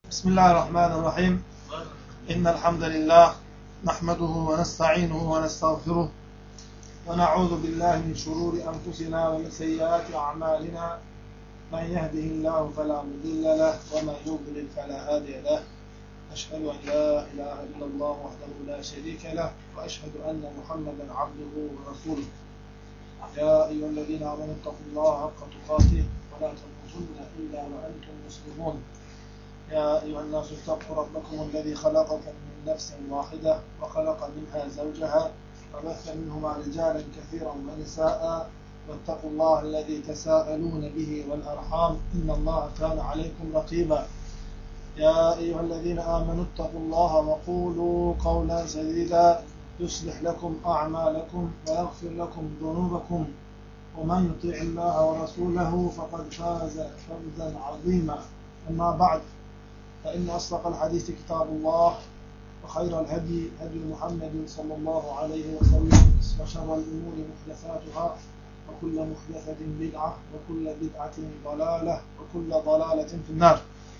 بسم الله الرحمن الرحيم إن الحمد لله نحمده ونستعينه ونستغفره ونعوذ بالله من شرور أنفسنا ومن سيئات أعمالنا من يهده الله فلا مضل له ومن يضلل فلا هادي له أشهد أن لا إله إلا الله وحده لا شريك له وأشهد أن محمدا عبده ورسوله يا أيها الذين آمنوا اتقوا الله حق تقاته ولا تموتن إلا وأنتم مسلمون يا أيها الناس اتقوا ربكم الذي خلقكم من نفس واحدة وخلق منها زوجها وبث منهما رجالا كثيرا ونساء واتقوا الله الذي تساءلون به والأرحام إن الله كان عليكم رقيبا يا أيها الذين آمنوا اتقوا الله وقولوا قولا سديدا يصلح لكم أعمالكم ويغفر لكم ذنوبكم ومن يطيع الله ورسوله فقد فاز فوزا عظيما أما بعد فإن أصدق الحديث كتاب الله وخير الهدي هدي محمد صلى الله عليه وسلم وشر الأمور محدثاتها وكل محدثة بدعة وكل بدعة ضلالة وكل ضلالة في النار.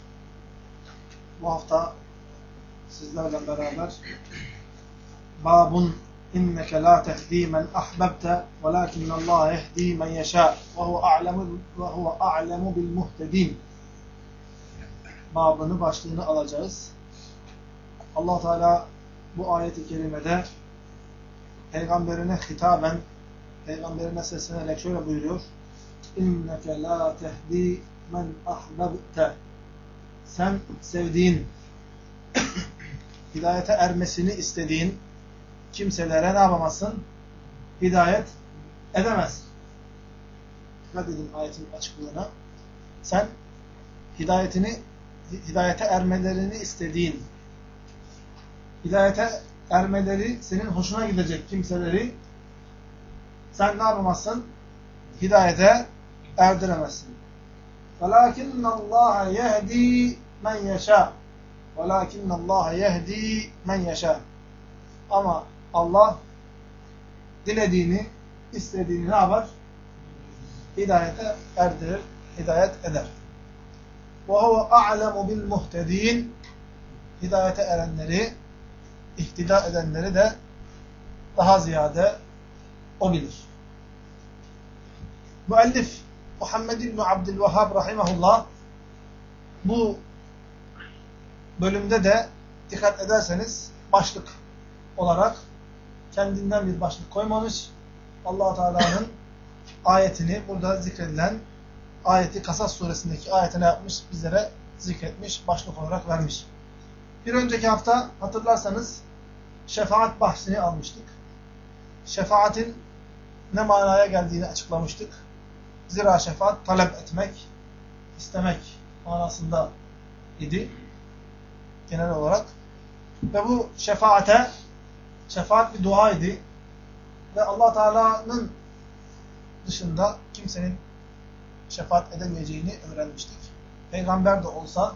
Bu hafta sizlerle beraber Babun inneke la tehdi men ahbabte velakinnallâhe yehdi men yeşâ ve huve a'lemu bil muhtedin babını, başlığını alacağız. Allah Teala bu ayet-i kerimede peygamberine hitaben, peygamberine seslenerek şöyle buyuruyor: İnneke la tehdi men ahbabte. Sen sevdiğin, hidayete ermesini istediğin kimselere ne yapamazsın? Hidayet edemezsin. Dikkat edin ayetin açıklığına. Sen hidayete ermelerini istediğin, hidayete ermeleri senin hoşuna gidecek kimseleri sen ne yapamazsın? Hidayete erdiremezsin. وَلَاكِنَّ اللّٰهَ يَهْد۪ي مَنْ يَشَاءُ وَلَاكِنَّ اللّٰهَ يَهْد۪ي مَنْ يَشَاءُ. Ama Allah dilediğini, istediğini ne yapar? Hidayete erdirir, hidayet eder. وَهُوَ أَعْلَمُ بِالْمُهْتَد۪ينَ. Hidayete erenleri, ihtida edenleri de daha ziyade o bilir. Müellif Muhammed İbni Abdülvehhab rahimahullah bu bölümde de dikkat ederseniz başlık olarak kendinden bir başlık koymamış. Allah Teala'nın ayetini, burada zikredilen ayeti, Kasas suresindeki ayetine yapmış, bizlere zikretmiş, başlık olarak vermiş. Bir önceki hafta hatırlarsanız şefaat bahsini almıştık. Şefaatin ne manaya geldiğini açıklamıştık. Zira şefaat talep etmek, istemek manasında idi genel olarak. Ve bu şefaat bir dua idi. Ve Allah Teala'nın dışında kimsenin şefaat edemeyeceğini öğrenmiştik. Peygamber de olsa,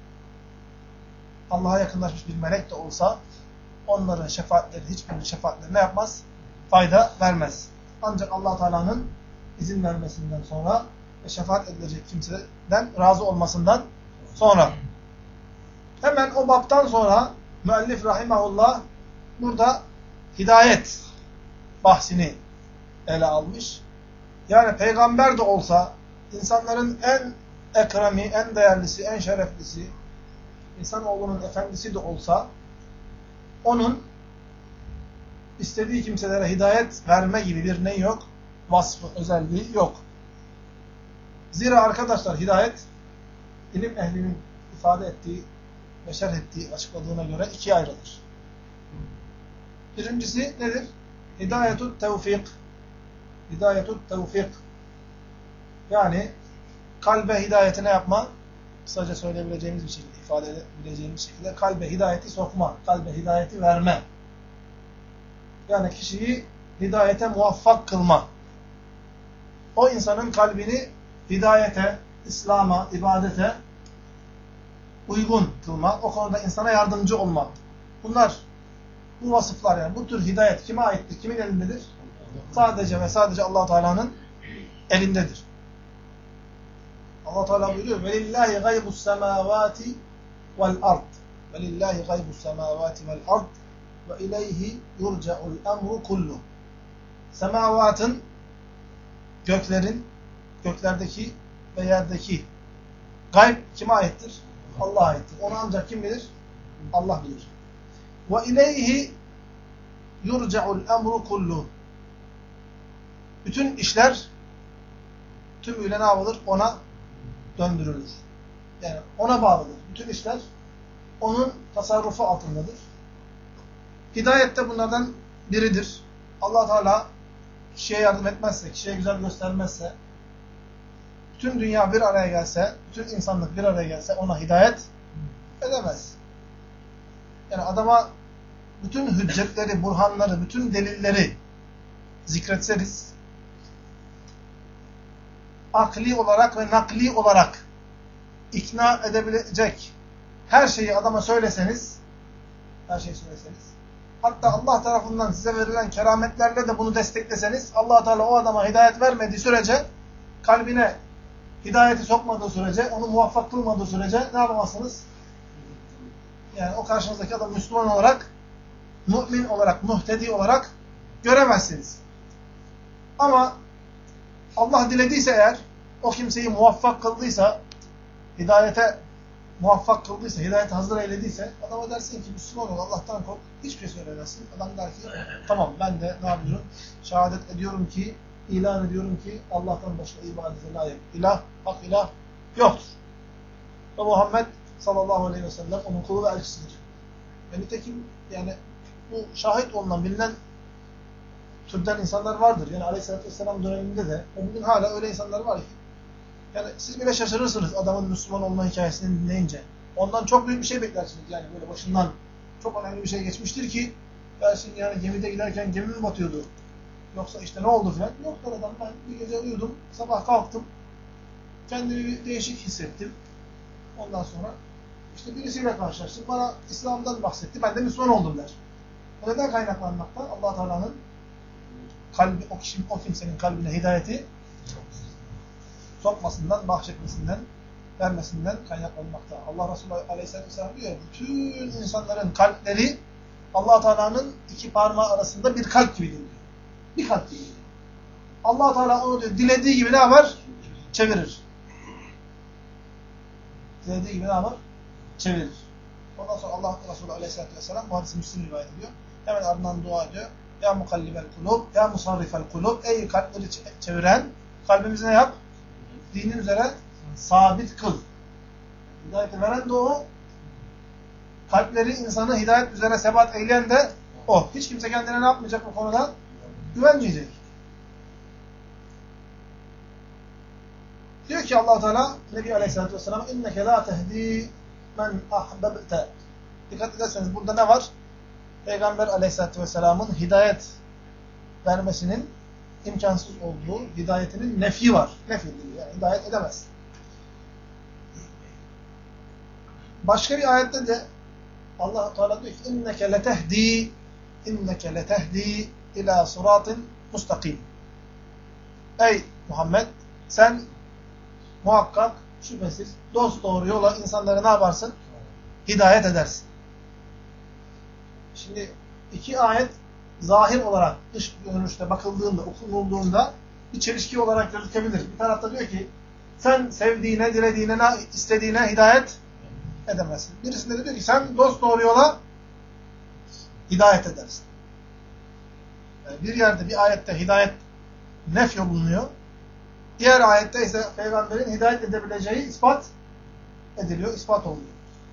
Allah'a yakınlaşmış bir melek de olsa, onların şefaatleri, hiçbirinin şefaatleri ne yapmaz? Fayda vermez. Ancak Allah Teala'nın izin vermesinden sonra ve şefaat edilecek kimseden razı olmasından sonra. Hemen o baptan sonra müellif rahimahullah burada hidayet bahsini ele almış. Yani peygamber de olsa, insanların en ekremi, en değerlisi, en şereflisi, insanoğlunun efendisi de olsa, onun istediği kimselere hidayet verme gibi bir ne yok? Vasfı, özelliği yok. Zira arkadaşlar hidayet, ilim ehlinin ifade ettiği ve şerh ettiği, açıkladığına göre ikiye ayrılır. Birincisi nedir? Hidayetut tevfik. Hidayetut tevfik. Yani kalbe hidayetine yapma, kısaca söyleyebileceğimiz bir şekilde, ifade edebileceğimiz şekilde kalbe hidayeti sokma, kalbe hidayeti verme. Yani kişiyi hidayete muvaffak kılma. O insanın kalbini hidayete, İslam'a, ibadete uygun kılma. O konuda insana yardımcı olma. Bunlar, bu vasıflar yani bu tür hidayet kime aittir? Kimin elindedir? Sadece ve sadece Allah Teala'nın elindedir. Allah Teala buyuruyor: "Velillahi gaybus semavati vel ard. Ve lillahi gaybus semavati vel ard. Ve ileyhi yurca'ul emru kullu. Semavatın, göklerin, göklerdeki ve yerdeki gayb kime aittir? Allah'a aittir. Onu ancak kim bilir? Allah bilir. Ve ileyhi yurca'ul emru kullu. Bütün işler tümüyle ne yapılır? Ona döndürülür. Yani ona bağlıdır. Bütün işler onun tasarrufu altındadır. Hidayet de bunlardan biridir. Allah Teala kişiye yardım etmezse, kişiye güzel göstermezse, bütün dünya bir araya gelse, bütün insanlık bir araya gelse ona hidayet edemez. Yani adama bütün hüccetleri, burhanları, bütün delilleri zikretseniz, akli olarak ve nakli olarak ikna edebilecek her şeyi adama söyleseniz, hatta Allah tarafından size verilen kerametlerle de bunu destekleseniz, Allah Teala o adama hidayet vermediği sürece, kalbine hidayeti sokmadığı sürece, onu muvaffak kılmadığı sürece ne yapamazsınız? Yani o karşınızdaki adam Müslüman olarak, mümin olarak, muhtedi olarak göremezsiniz. Ama Allah dilediyse eğer, o kimseyi muvaffak kıldıysa, hidayete muvaffak kıldıysa, hidayete hazır eylediyse, adama dersin ki Müslüman ol, Allah'tan kork, hiçbir şey söylemezsin. Adam der ki, tamam ben de ne yapıyorum? Şehadet ediyorum ki, ilan ediyorum ki Allah'tan başka ibadete layık ilah, hak ilah yoktur. Ve Muhammed sallallahu aleyhi ve sellem onun kulu ve elçisidir. Ve nitekim yani bu şahit olunan, bilinen türden insanlar vardır. Yani aleyhissalatü vesselam döneminde de, o bugün hala öyle insanlar var ki, yani siz bile şaşırırsınız adamın Müslüman olma hikayesini dinleyince. Ondan çok büyük bir şey beklersiniz. Yani böyle başından çok önemli bir şey geçmiştir ki dersin yani gemide giderken gemi mi batıyordu? Yoksa işte ne oldu filan? Yoktur adam, ben bir gece uyudum, sabah kalktım, kendimi bir değişik hissettim. Ondan sonra işte birisiyle karşılaştım, bana İslam'dan bahsetti, ben de Müslüman oldum der. O neden kaynaklanmakta? Allah Teala'nın kalbi, o kimsenin kalbine hidayeti sokmasından, bahşetmesinden, vermesinden kaynaklanmakta. Allah Resulü Aleyhisselatü Vesselam diyor, bütün insanların kalpleri Allah Teala'nın iki parmağı arasında bir kalp gibidir diyor. Bir kalp gibidir. Allah Teala onu diyor, dilediği gibi ne yapar? Çevirir. Dilediği gibi ne yapar? Çevirir. Ondan sonra Allah Resulü Aleyhisselatü Vesselam, bu hadisi Müslim rivayet ediyor. Hemen ardından dua ediyor. Ya mukallibel kulub, ya musarrifel kulub. Ey kalpleri çeviren, kalbimizi ne yap? Dinin üzere sabit kıl. Hidayeti veren de o. Kalpleri insanı hidayet üzere sebat eyleyen de o. Hiç kimse kendine ne yapmayacak bu konuda? Güvenmeyecek. Diyor ki Allah Teala Nebi Aleyhisselatü Vesselam inneke la tehdi men ahbebte. Dikkat ederseniz burada ne var? Peygamber Aleyhisselatü Vesselam'ın hidayet vermesinin imkansız olduğu, hidayetinin nefi var. Nefi diyor. Yani hidayet edemez. Başka bir ayette de Allah Teala diyor ki inneke letehdi ila sıratin mustakim. Ey Muhammed, sen muhakkak şüphesiz dosdoğru yola insanları ne yaparsın? Hidayet edersin. Şimdi iki ayet zahir olarak dış görünüşte bakıldığında, okunulduğunda bir çelişki olarak gözükebilir. Bir tarafta diyor ki sen sevdiğine, dilediğine, istediğine hidayet edemezsin. Birisinde de diyor ki sen dosdoğru yola hidayet edersin. Yani bir yerde bir ayette hidayet nefyolunuyor. Diğer ayette ise peygamberin hidayet edebileceği ispat ediliyor, ispat oluyor.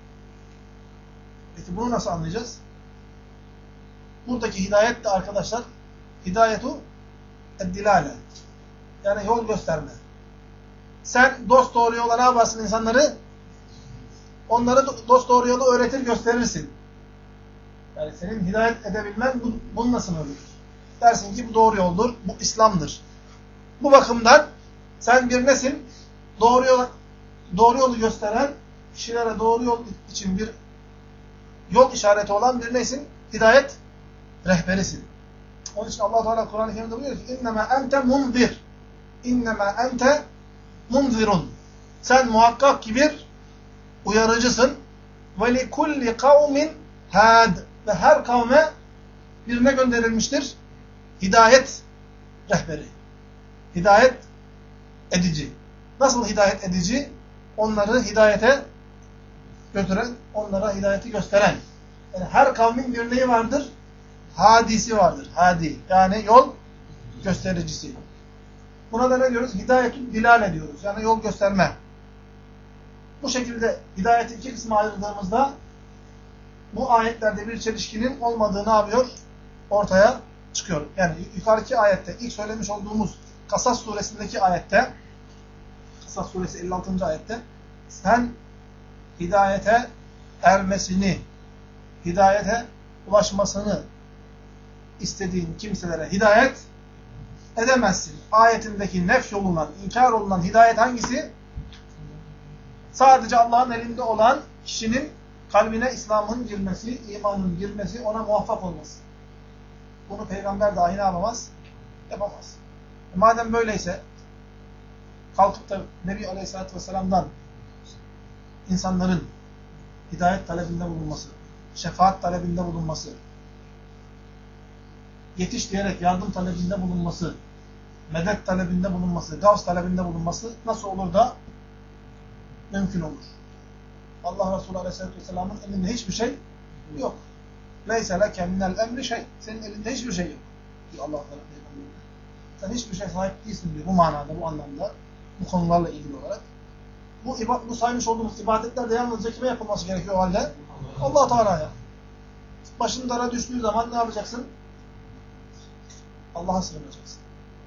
Peki bunu nasıl anlayacağız? Buradaki hidayet de arkadaşlar hidayetu eddilale. Yani yol gösterme. Sen dosdoğru yola ne yaparsın insanları? Onları dosdoğru yolu öğretir, gösterirsin. Yani senin hidayet edebilmen bunun nasıl olur? Dersin ki bu doğru yoldur, bu İslam'dır. Bu bakımdan sen bir nesin? Doğru yolu gösteren, kişilere doğru yol için bir yol işareti olan bir nesin? Hidayet rehberisin. Onun için Allah Teala Kur'an-ı Kerim'de buyuruyor ki innema ente munzir. İnnema ente munzirun. Sen muhakkak ki bir uyarıcısın, وَلِكُلِّ قَوْمٍ هَادٍ Ve her kavme birine gönderilmiştir. Hidayet rehberi. Hidayet edici. Nasıl hidayet edici? Onları hidayete götüren, onlara hidayeti gösteren. Yani her kavmin bir neyi vardır? Hadisi vardır. Hadi. Yani yol göstericisi. Buna da ne diyoruz? Hidayetü dilale diyoruz. Yani yol gösterme. Bu şekilde hidayeti iki kısma ayırdığımızda bu ayetlerde bir çelişkinin olmadığı ne yapıyor? Ortaya çıkıyor. Yani yukarıki ayette, ilk söylemiş olduğumuz Kasas suresindeki ayette, Kasas suresi 56. ayette sen hidayete ermesini, hidayete ulaşmasını istediğin kimselere hidayet edemezsin. Ayetindeki nef yolunan, inkar olunan hidayet hangisi? Sadece Allah'ın elinde olan kişinin kalbine İslam'ın girmesi, imanın girmesi, ona muvaffak olması. Bunu peygamber dahi ne yapamaz? Yapamaz. Madem böyleyse kalkıp da Nebi Aleyhisselatü Vesselam'dan insanların hidayet talebinde bulunması, şefaat talebinde bulunması, yetiş diyerek yardım talebinde bulunması, medet talebinde bulunması, gavs talebinde bulunması nasıl olur da mümkün olur? Allah Resulü Aleyhisselatü Vesselam'ın elinde hiçbir şey yok. Leyse leke minel emri şey. Senin elinde hiçbir şey yok. Diyor Allah Teala. Sen hiçbir şey sahip değilsin diyor bu manada, bu anlamda, bu konularla ilgili olarak. Bu saymış olduğumuz ibadetler de yalnızca kime yapılması gerekiyor o halde? Allah Teala'ya. Başın dara düştüğü zaman ne yapacaksın? Allah'a sığınacaksın.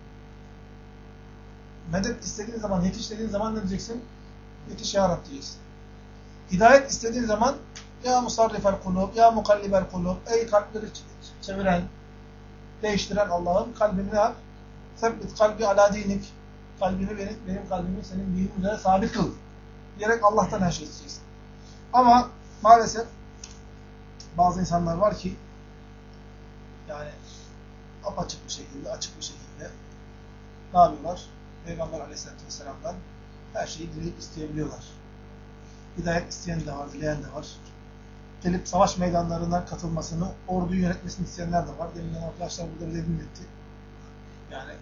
Medet istediğin zaman, yetiş dediğin zaman ne diyeceksin? Yetiş ya Rab diyeceksin. Hidayet istediğin zaman ya musarrifel kulub, ya mukallibel kulub, ey kalpleri çeviren, değiştiren Allah'ım kalbini ne yap? Sebbit kalbi ala dinik. Kalbini benim kalbimi senin dinin üzere sabit kıl. Diyerek Allah'tan her şey isteyeceksin. Ama maalesef bazı insanlar var ki yani apaçık bir şekilde, açık bir şekilde ne yapıyorlar? Peygamber Aleyhisselatü Vesselam'dan her şeyi dileyip isteyebiliyorlar. Hidayet isteyen de var, dileyen de var. Gelip savaş meydanlarına katılmasını, orduyu yönetmesini isteyenler de var. Deminden arkadaşlar burada bile dinletti. Yani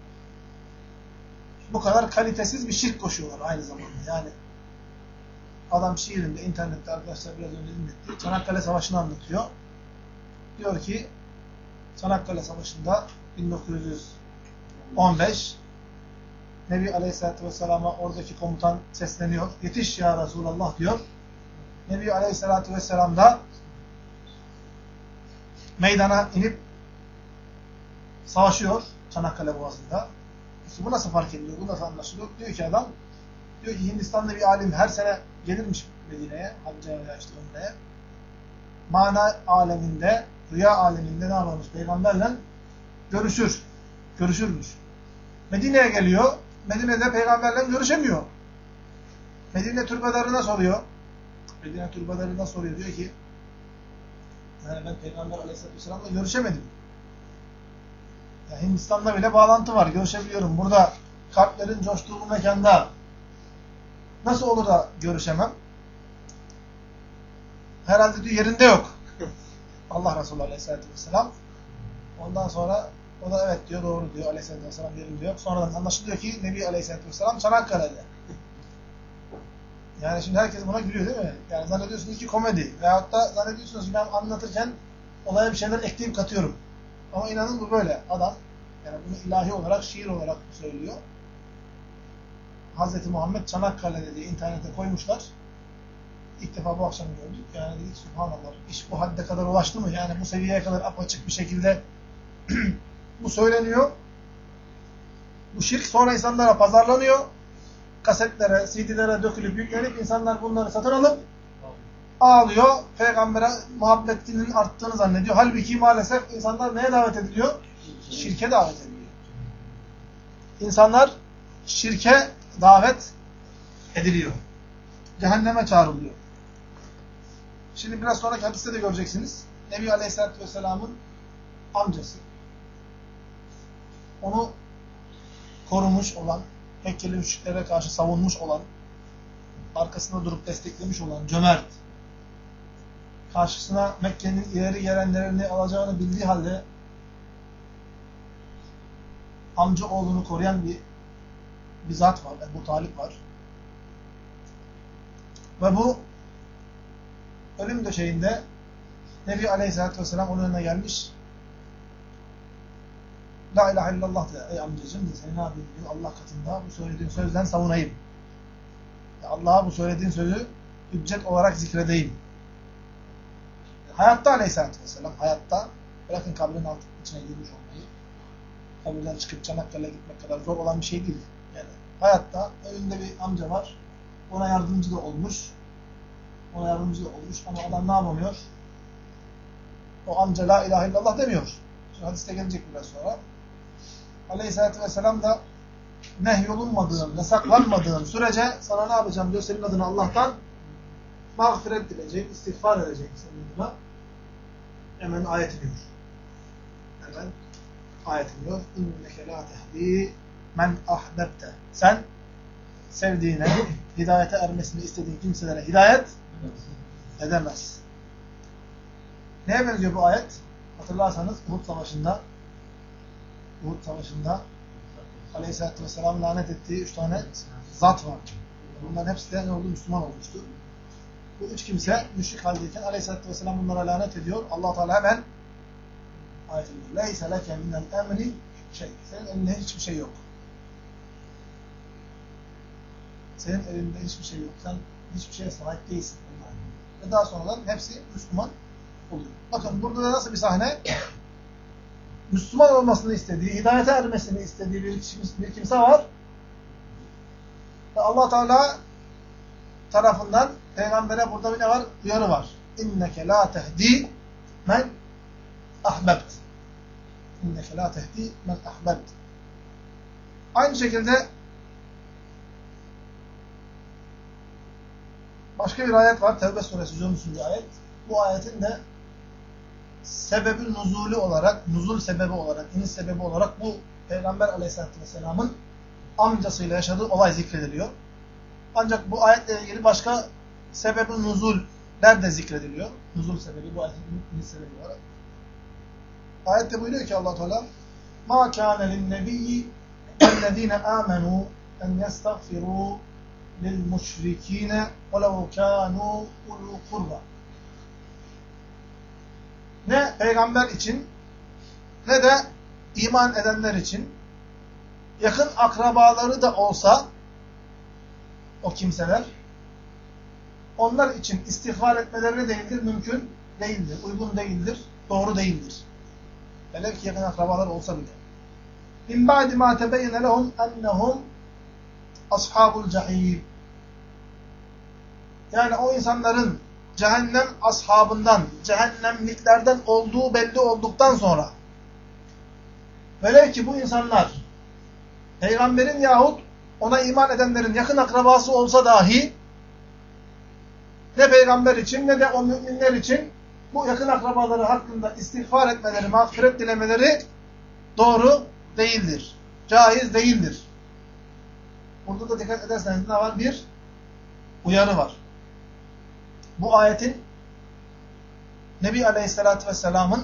bu kadar kalitesiz bir şirk koşuyorlar aynı zamanda. Yani adam şiirinde, internette arkadaşlar biraz önce dinletti. Çanakkale Savaşı'nı anlatıyor. Diyor ki Çanakkale Savaşı'nda 1915 Nebi Aleyhisselatü Vesselam'a oradaki komutan sesleniyor. Yetiş ya Resulallah diyor. Nebi Aleyhisselatü Vesselam da meydana inip savaşıyor Çanakkale Boğazı'nda. İşte bu nasıl fark ediliyor? Bu nasıl anlaşılıyor? Diyor ki adam, diyor ki Hindistan'da bir alim her sene gelirmiş Medine'ye, hacca veya işte ömreye. Mana aleminde, rüya aleminde ne yaparmış? Peygamberle görüşürmüş. Medine'ye geliyor. Medine'de peygamberle görüşemiyor. Medine türbelerine soruyor. Diyor ki yani ben Peygamber Aleyhisselatü Vesselam'la görüşemedim. Yani Hindistan'da bile bağlantı var. Görüşebiliyorum. Burada kalplerin coştuğu bu mekanda nasıl olur da görüşemem? Herhalde diyor yerinde yok. Allah Resulü Aleyhisselatü Vesselam. Ondan sonra o da evet diyor, doğru diyor. Aleyhisselatü Vesselam yerinde yok. Sonradan anlaşılıyor ki Nebi Aleyhisselatü Vesselam Çanakkale'de. Yani şimdi herkes buna gülüyor değil mi? Yani zannediyorsunuz ki komedi. Veyahut da zannediyorsunuz ki ben anlatırken olaya bir şeyler ekleyip katıyorum. Ama inanın bu böyle. Adam yani bunu ilahi olarak, şiir olarak söylüyor. Hz. Muhammed Çanakkale'de diye internete koymuşlar. İlk defa bu akşam gördük. Yani dedik subhanallah. İş bu hadde kadar ulaştı mı? Yani bu seviyeye kadar apaçık bir şekilde bu söyleniyor. Bu şirk sonra insanlara pazarlanıyor. Kasetlere, CD'lere dökülüp yüklenip insanlar bunları satın alıp ağlıyor. Peygamber'e muhabbetinin arttığını zannediyor. Halbuki maalesef insanlar neye davet ediliyor? Şirke davet ediliyor. İnsanlar şirke davet ediliyor. Cehenneme çağrılıyor. Şimdi biraz sonraki hadiste de göreceksiniz. Nebi Aleyhisselatü Vesselam'ın amcası. Onu korumuş olan, Mekkeli müşriklere karşı savunmuş olan, arkasında durup desteklemiş olan cömert, karşısına Mekke'nin ileri gelenlerini alacağını bildiği halde amca oğlunu koruyan bir zat var. Ebu Talip var. Ve bu ölüm döşeğinde Nebi Aleyhisselatü Vesselam onun önüne gelmiş. La ilahe illallah de, ey amcacığım de, seni ne yapayım diyor, Allah katında bu söylediğin sözden savunayım. Allah'a bu söylediğin sözü hüccet olarak zikredeyim. Hayatta Aleyhisselatü Vesselam, hayatta, bırakın kabrin içine girmiş olmayı, kabirden çıkıp Çanakkale'ye gitmek kadar zor olan bir şey değil. Yani hayatta önünde bir amca var, ona yardımcı da olmuş, ama adam ne yapamıyor? O amca la ilahe illallah demiyor. Şimdi hadiste gelecek biraz sonra. Aleyhisselatü Vesselam da nehyolunmadığın, yasaklanmadığın sürece sana ne yapacağım diyor, senin adına Allah'tan mağfiret dileyecek, istiğfar edecek senin adına. Hemen ayet iniyor. İnneke la tehdi men ahbebte. Sen sevdiğine, hidayete ermesini istediğin kimselere hidayet edemez. Neye benziyor bu ayet? Hatırlarsanız Uhud Savaşı'nda Aleyhisselatü Vesselam lanet ettiği 3 tane zat var. Bunların hepsi de ne oldu? Müslüman olmuştu. Bu 3 kimse müşrik haldeyken Aleyhisselatü Vesselam bunlara lanet ediyor. Allah Teala hemen ayet ediyor. Leyse leke minel emri şey. Senin elinde hiçbir şey yok. Senin elinde hiçbir şey yok. Sen hiçbir şeye sahip değilsin. Ve daha sonradan hepsi Müslüman oluyor. Bakın burada da nasıl bir sahne? Müslüman olmasını istediği, hidayete ermesini istediği bir kimse var. Ve Allah Teala tarafından Peygamber'e burada bir ne var? Uyarı var. İnneke la tehdi men ahbebt. İnneke la tehdi men ahbebt. Aynı şekilde başka bir ayet var. Tevbe suresi 113. ayet. Bu ayetin de sebebi nuzulü olarak, nuzul sebebi olarak, iniş sebebi olarak bu Peygamber Aleyhisselatü Vesselam'ın amcasıyla yaşadığı olay zikrediliyor. Ancak bu ayetle ilgili başka sebebi nuzuller de zikrediliyor. Nuzul sebebi, bu ayetin iniş sebebi olarak. Ayette buyuruyor ki Allah Teala: "Ma kâne li'n-nebiyyi ellezîne âmenû en yestagfirû lil-müşrikîne velev kânû ulû kurba." Ne peygamber için ne de iman edenler için yakın akrabaları da olsa o kimseler onlar için istiğfar etmeleri değildir, mümkün değildir, uygun değildir, doğru değildir. Velev ki yakın akrabalar olsa bile. Min ba'di ma tebeyyene lehum ennehum ashabul cehîm. Yani o insanların cehennem ashabından, cehennemliklerden olduğu belli olduktan sonra velev ki bu insanlar peygamberin yahut ona iman edenlerin yakın akrabası olsa dahi ne peygamber için ne de o müminler için bu yakın akrabaları hakkında istiğfar etmeleri, mağfiret dilemeleri doğru değildir. Caiz değildir. Burada da dikkat ederseniz ne var? Bir uyarı var. Bu ayetin Nebi Aleyhisselatü Vesselam'ın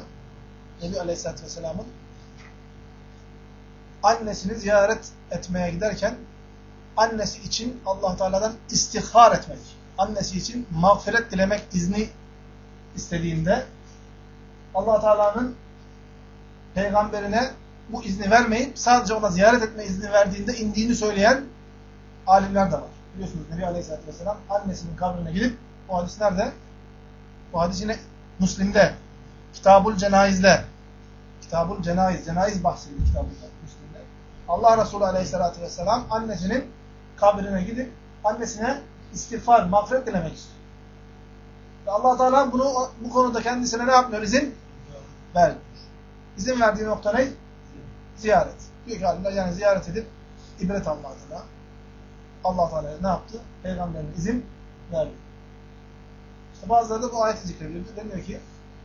annesini ziyaret etmeye giderken annesi için Allah Teala'dan istiğfar etmek, annesi için mağfiret dilemek izni istediğinde Allah Teala'nın peygamberine bu izni vermeyip sadece ona ziyaret etme izni verdiğinde indiğini söyleyen alimler de var. Biliyorsunuz Nebi Aleyhisselatü Vesselam annesinin kabrine gidip, bu hadis nerede? Bu hadis yine Müslim'de, Kitabul Cenaz'de, Kitabul Cenayiz, cenayiz bahsediyor kitabında, Müslim'de. Allah Resulü Aleyhisselatü Vesselam annesinin kabrine gidip annesine istiğfar, mağfiret dilemek istiyor. Ve Allah Teala bunu bu konuda kendisine ne yapmıyor? İzin vermiyor. İzin verdiği nokta ne? Ziyaret. Diyor ki alimler, yani ziyaret edip ibret alma adına Allah Teala ne yaptı? Peygamberine izin verdi. İşte bazıları da bu ayeti zikrediyor. Deniyor ki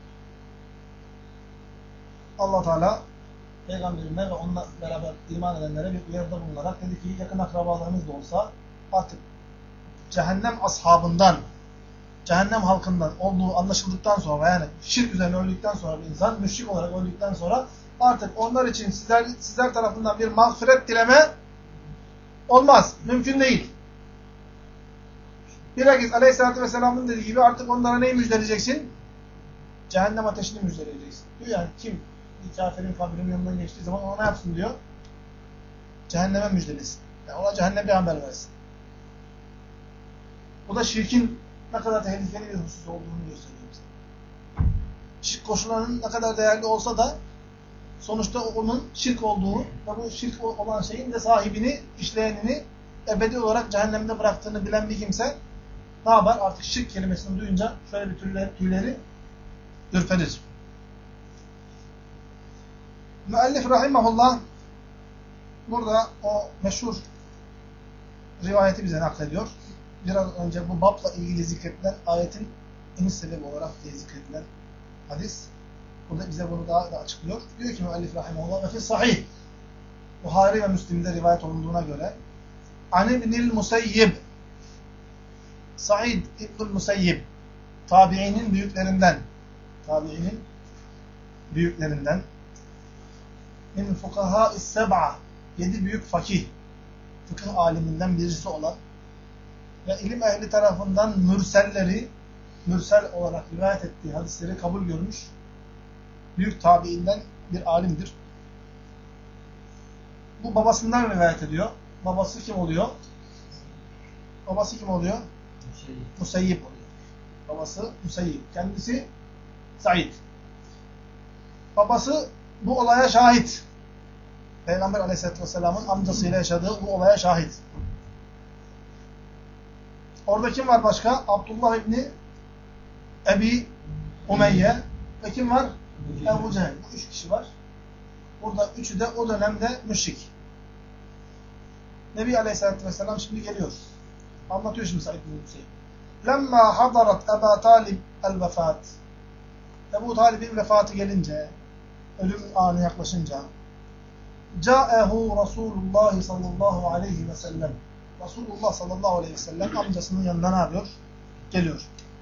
Allah Teala peygamberine ve onunla beraber iman edenlere bir uyarıda bulunarak dedi ki yakın akrabalarınız da olsa artık cehennem ashabından cehennem halkından olduğu anlaşıldıktan sonra, yani şirk üzerine öldükten sonra bir insan, müşrik olarak öldükten sonra artık onlar için sizler tarafından bir mağfiret dileme olmaz. Mümkün değil. Bilakis Aleyhisselatü Vesselam'ın dediği gibi artık onlara neyi müjdeleyeceksin? Cehennem ateşini müjdeleyeceksin. Diyor yani kim bir kafirin kabrinin yanından geçtiği zaman ona ne yapsın diyor? Cehenneme müjdelesin. Yani ona cehennemde haber versin. Bu da şirkin ne kadar tehlikeli bir husus olduğunu gösteriyor bize. Şirk koşullarının ne kadar değerli olsa da sonuçta onun şirk olduğu ve bu şirk olan şeyin de sahibini, işleyenini ebedi olarak cehennemde bıraktığını bilen bir kimse ne yapar? Artık şirk kelimesini duyunca şöyle bir tüyleri ürperir. Müellif rahimahullah burada o meşhur rivayeti bize naklediyor. Biraz önce bu babla ilgili zikredilen ayetin iniş sebebi olarak diye zikredilen hadis. Burada bize bunu daha da açıklıyor. Diyor ki müellif rahimahullah ve fi sahih. Buhari ve Müslim'de rivayet olunduğuna göre An İbnil Musayyib, Said İbnül Musayyib tabiinin büyüklerinden min fukahâ-is seb'a 7 büyük fakih, fıkıh aliminden birisi olan ve ilim ehli tarafından mürsel olarak rivayet ettiği hadisleri kabul görmüş büyük tabiinden bir alimdir. Bu babasından rivayet ediyor. Babası kim oluyor? Musayyib oluyor. Babası Musayyib. Kendisi Said. Babası bu olaya şahit. Peygamber Aleyhisselatü Vesselam'ın amcasıyla yaşadığı bu olaya şahit. Orada kim var başka? Abdullah İbni Ebi Umeyye ve kim var? Ebu Cehil. Bu 3 kişi var. Burada üçü de o dönemde müşrik. Nebi Aleyhisselatü Vesselam şimdi geliyor. Anlatıyor şimdi Said bin Hüseyin. Lemma hadarat Ebu Talib el-vefat. Ebu Talib'in vefatı gelince, ölüm anı yaklaşınca Câehu Resulullah sallallahu aleyhi ve sellem. Resulullah sallallahu aleyhi ve sellem amcasının yanına ne yapıyor? Geliyor.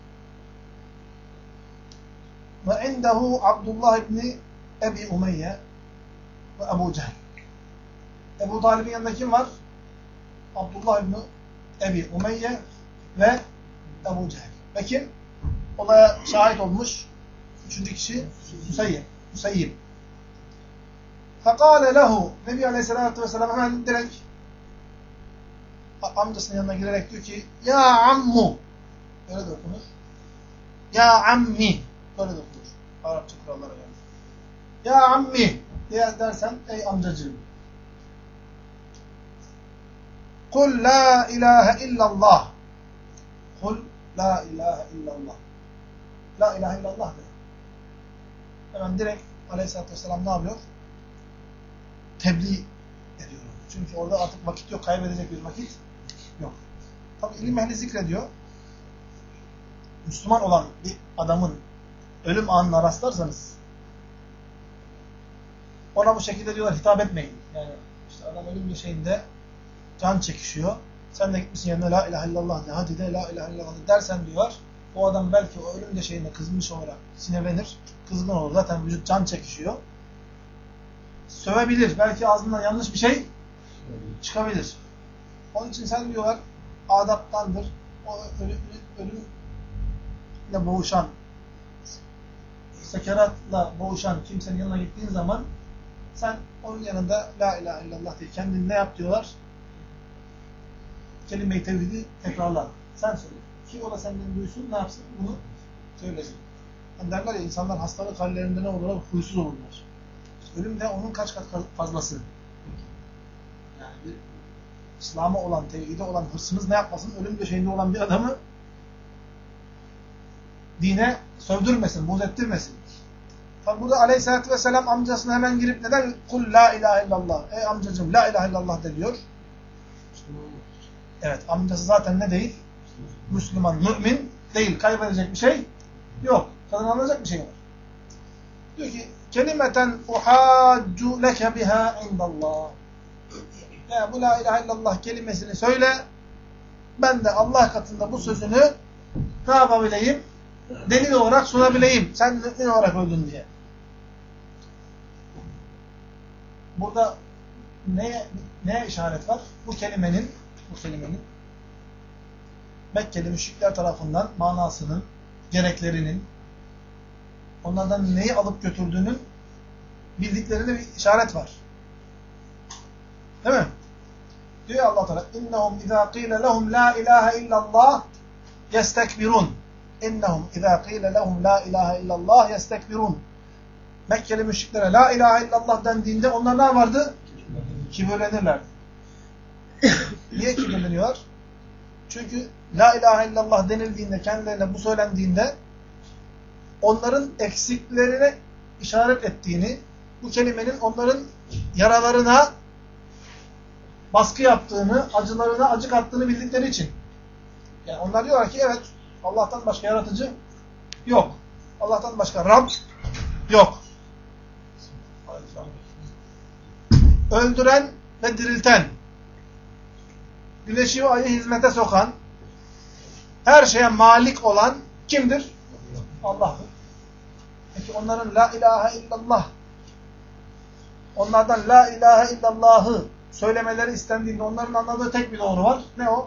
Ve indehu Abdullah ibni Ebi Umeyye ve Ebu Cehil. Ebu Talib'in yanında kim var? Abdullah ibni Ebi Umeyye ve Ebu Cehil. Ve kim? Olaya şahit olmuş. Üçüncü kişi Musayyib. Fekâle lehu. Nebi Aleyhisselatü Vesselam hemen direkt amcasının yanına girerek diyor ki ya ammu. Böyle de okunur. Ya ammi. Böyle de okunur. Arapça kurallara göre. Ya ammi diye dersen ey amcacığım. Kul la ilahe illallah. Kul la ilahe illallah. La ilahe illallah de. Hemen direkt Aleyhisselatü Vesselam ne yapıyor? Tebliğ ediyor. Çünkü orada artık vakit yok. Kaybedecek bir vakit yok. Tabi ilim ehli zikrediyor. Müslüman olan bir adamın ölüm anına rastlarsanız ona bu şekilde diyorlar hitap etmeyin. Yani işte adam ölüm döşeğinde can çekişiyor. Sen de gitmişsin yanına la ilahe illallah de. Hadi de la ilahe illallah de dersen diyorlar. O adam belki o ölüm döşeğinde kızmış olarak sinirlenir. Kızgın olur. Zaten vücut can çekişiyor. Sövebilir. Belki ağzından yanlış bir şey çıkabilir. Onun için sen diyorlar adaptandır. O ölümle boğuşan, sekeratla boğuşan kimsenin yanına gittiğin zaman sen onun yanında la ilahe illallah diye kendini ne yap diyorlar? Kelime-i tevhidi tekrarla. Sen söyle. Ki o da senden duysun ne yapsın? Bunu söylesin. Yani derler ya insanlar hastalık hallerinde ne olurlar? Huysuz olurlar. Ölüm de onun kaç kat fazlası. Yani bir İslam'a olan, tevhide olan hırsınız ne yapmasın? Ölüm döşeğinde olan bir adamı dine sövdürmesin, buğz ettirmesin. Tabi burada Aleyhisselatü Vesselam amcasına hemen girip neden? Kul la ilahe illallah. Ey amcacığım la ilahe illallah de diyor. Evet, amcası zaten ne değil? Müslüman, mümin değil. Kaybedecek bir şey yok. Kazanılacak bir şey var. Diyor ki kelimeten uhaccu leke biha indallah. Ya bu la ilahe illallah kelimesini söyle. Ben de Allah katında bu sözünü ne yapabileyim? Delil olarak sunabileyim. Sen mümin olarak öldün diye. Burada neye işaret var? Bu kelimenin Mekkeli müşrikler tarafından manasının, gereklerinin, onlardan neyi alıp götürdüğünün bildiklerinde bir işaret var. Değil mi? Diyor Allah Teala: "İnnehum izâ qîle lehum lâ ilâhe illallah yestekbirun." İnnehum izâ qîle lehum lâ ilâhe illallah yestekbirun. Mekkeli müşriklere la ilahe illallah dendiğinde onlar ne vardı? Kibirlenirler. Niye kibirleniyorlar? Çünkü la ilahe illallah denildiğinde, kendilerine bu söylendiğinde onların eksiklerine işaret ettiğini, bu kelimenin onların yaralarına baskı yaptığını, acılarına acı kattığını bildikleri için. Yani onlar diyorlar ki evet, Allah'tan başka yaratıcı yok. Allah'tan başka Rab yok. Öldüren ve dirilten, güneşi ve ayı hizmete sokan, her şeye malik olan kimdir? Allah'tır. Peki onların la ilahe illallah, onlardan la ilahe illallah'ı söylemeleri istendiğinde onların anladığı tek bir doğru var. Ne o?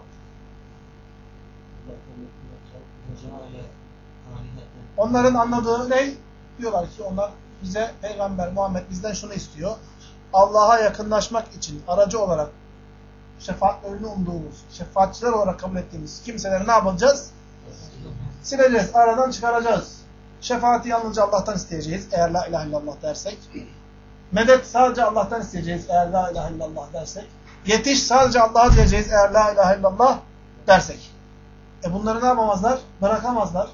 Onların anladığı ne? Diyorlar ki onlar bize Peygamber Muhammed bizden şunu istiyor. Allah'a yakınlaşmak için aracı olarak şefaatlerini umduğumuz, şefaatçiler olarak kabul ettiğimiz kimseleri ne yapacağız? Sileceğiz, aradan çıkaracağız. Şefaati yalnızca Allah'tan isteyeceğiz eğer la ilahe illallah dersek. Medet sadece Allah'tan isteyeceğiz eğer la ilahe illallah dersek. Yetiş sadece Allah'a diyeceğiz eğer la ilahe illallah dersek. Bunları ne yapamazlar? Bırakamazlar.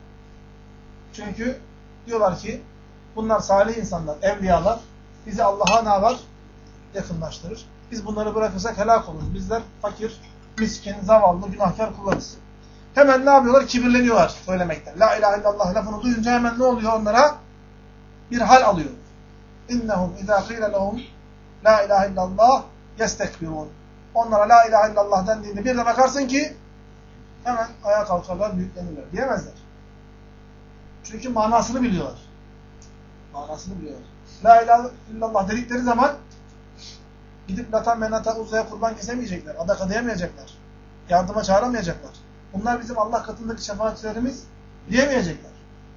Çünkü diyorlar ki bunlar salih insanlar, evliyalar. Bizi Allah'a ne yapar? Yakınlaştırır. Biz bunları bırakırsak helak oluruz. Bizler fakir, miskin, zavallı, günahkar kullarız. Hemen ne yapıyorlar? Kibirleniyorlar söylemekten. La ilahe illallah lafını duyunca hemen ne oluyor onlara? Bir hal alıyor. İnnehum izâ qîle lehum la ilahe illallah yestekbirûn. Onlara la ilahe illallah dendiğinde bir de bakarsın ki hemen ayağa kalkarlar, büyüklenirler. Diyemezler. Çünkü manasını biliyorlar. Manasını biliyorlar. La ilahe illallah dedikleri zaman gidip Lata, Menata, Uzza'ya kurban kesemeyecekler. Adak adayamayacaklar. Yardıma çağıramayacaklar. Bunlar bizim Allah katındaki şefaatçilerimiz diyemeyecekler.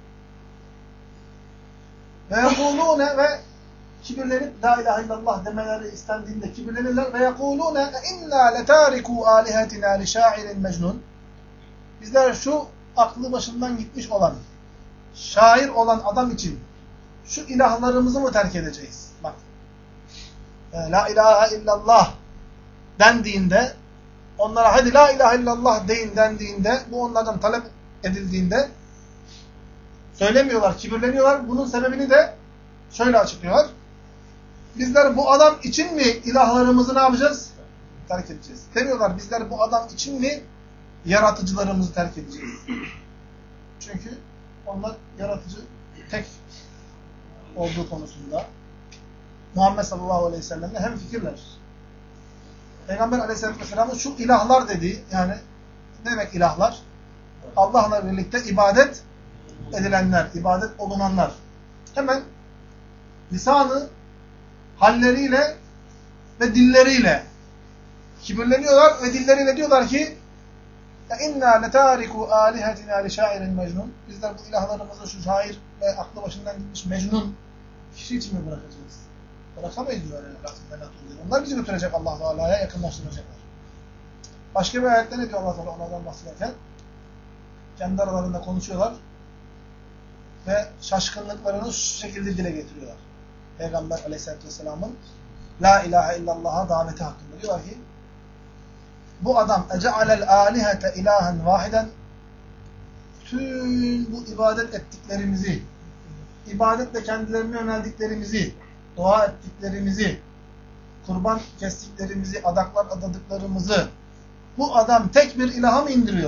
Ve yekulûne ve kibirlenip la ilahe illallah demeleri istendiğinde kibirlenirler. Ve yekulûne inna letârikû âlihetinâ li şâirin mecnun. Bizler şu aklı başından gitmiş olan, şair olan adam için şu ilahlarımızı mı terk edeceğiz? Bak. La ilahe illallah dendiğinde, onlara hadi la ilahe illallah deyin dendiğinde, bu onlardan talep edildiğinde söylemiyorlar, kibirleniyorlar. Bunun sebebini de şöyle açıklıyorlar. Bizler bu adam için mi ilahlarımızı ne yapacağız? Terk edeceğiz. Demiyorlar bizler bu adam için mi yaratıcılarımızı terk edeceğiz? Çünkü onlar yaratıcı tek olduğu konusunda Muhammed sallallahu aleyhi ve sellem'le hemfikirler. Peygamber aleyhisselatü vesselam'ın şu ilahlar dediği, yani ne demek ilahlar? Allah'la birlikte ibadet edilenler, ibadet olunanlar. Hemen lisanı, halleriyle ve dilleriyle kibirleniyorlar ve dilleriyle diyorlar ki اِنَّا لَتَارِكُوا آلِهَتِنَا لِشَاعِرٍ mecnun. Bizler bu ilahlarımızı şu şair ve aklı başından gitmiş mecnun kişi için mi bırakacağız? Bırakamayız diyor. Onlar bizi götürecek Allah Teala'ya, yakınlaştıracaklar. Başka bir ayette ne diyor Allah Teala onlardan bahsederken? Kendi aralarında konuşuyorlar ve şaşkınlıklarını şu şekilde dile getiriyorlar. Peygamber aleyhissalatü vesselamın la ilahe illallah'a daveti hakkında. Diyorlar ki bu adam ece'alel âlihete ilahen vahiden, tüm bu ibadet ettiklerimizi, ibadetle kendilerine yöneldiklerimizi, dua ettiklerimizi, kurban kestiklerimizi, adaklar adadıklarımızı bu adam tek bir ilaha mı indiriyor?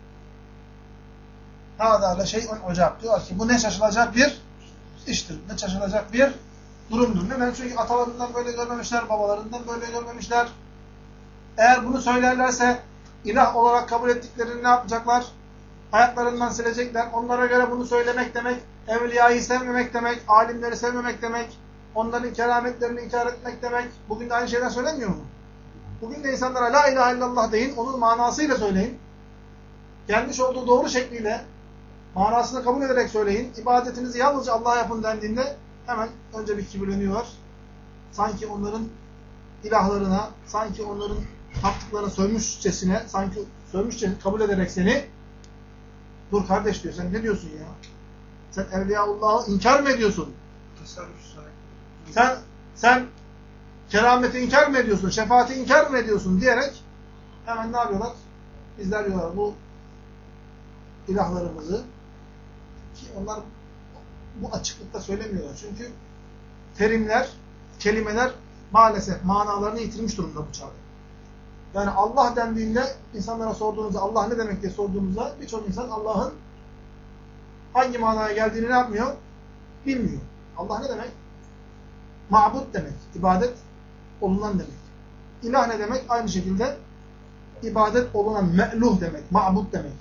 Hâzâ le şey'un ucab. Diyor ki bu ne şaşılacak bir iştir. Ne şaşılacak bir durumdur. Neden? Çünkü atalarından böyle görmemişler, babalarından böyle görmemişler. Eğer bunu söylerlerse ilah olarak kabul ettiklerini ne yapacaklar? hayatlarından silecekler. Onlara göre bunu söylemek demek, evliyayı sevmemek demek, alimleri sevmemek demek, onların kerametlerini inkar etmek demek. Bugün de aynı şeyler söylemiyor mu? Bugün de insanlara la ilahe illallah deyin, onun manasıyla söyleyin. Gelmiş olduğu doğru şekliyle, manasını kabul ederek söyleyin. İbadetinizi yalnızca Allah'a yapın dendiğinde hemen önce bir kibirleniyorlar. Sanki onların ilahlarına, sanki onların taptıklarına sövmüşçesine, sanki sövmüşçesine kabul ederek seni, dur kardeş diyor, sen ne diyorsun ya? Sen Evliyaullah'ı inkar mı ediyorsun? Sen kerameti inkar mı ediyorsun? Şefaati inkar mı ediyorsun? Diyerek hemen ne yapıyorlar? Bizler diyorlar bu ilahlarımızı, ki onlar bu açıklıkta söylemiyorlar. Çünkü terimler, kelimeler maalesef manalarını yitirmiş durumda bu çağda. Yani Allah dendiğinde insanlara sorduğunuzda Allah ne demek diye sorduğunuzda birçok insan Allah'ın hangi manaya geldiğini ne yapmıyor? Bilmiyor. Allah ne demek? Ma'bud demek. İbadet olunan demek. İlah ne demek? Aynı şekilde ibadet olunan, me'luh demek. Ma'bud demek.